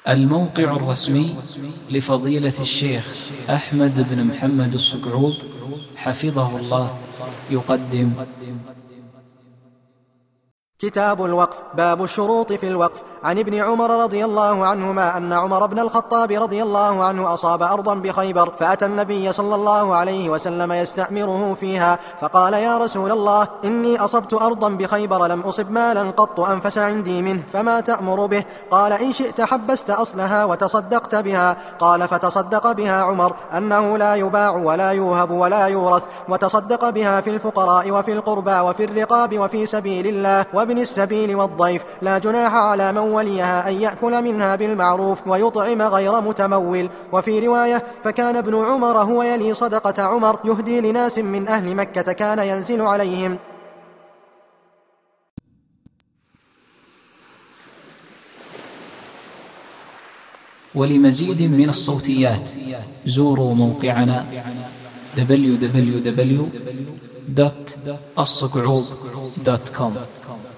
الموقع الرسمي لفضيلة الشيخ أحمد بن محمد الصقعوب حفظه الله يقدم كتاب الوقف. باب الشروط في الوقف. عن ابن عمر رضي الله عنهما أن عمر بن الخطاب رضي الله عنه أصاب أرضا بخيبر، فأتى النبي صلى الله عليه وسلم يستأمره فيها، فقال: يا رسول الله، إني أصبت أرضا بخيبر لم أصب مالا قط أنفس عندي منه، فما تأمر به؟ قال: إن شئت حبست أصلها وتصدقت بها. قال: فتصدق بها عمر أنه لا يباع ولا يوهب ولا يورث، وتصدق بها في الفقراء وفي القربى وفي الرقاب وفي سبيل الله وابن السبيل والضيف، لا جناح على من وليها أن يأكل منها بالمعروف ويطعم غير متمول. وفي رواية: فكان ابن عمر هو يلي صدقة عمر يهدي لناس من أهل مكة كان ينزل عليهم. ولمزيد من الصوتيات زوروا موقعنا www.الصقعوب.com.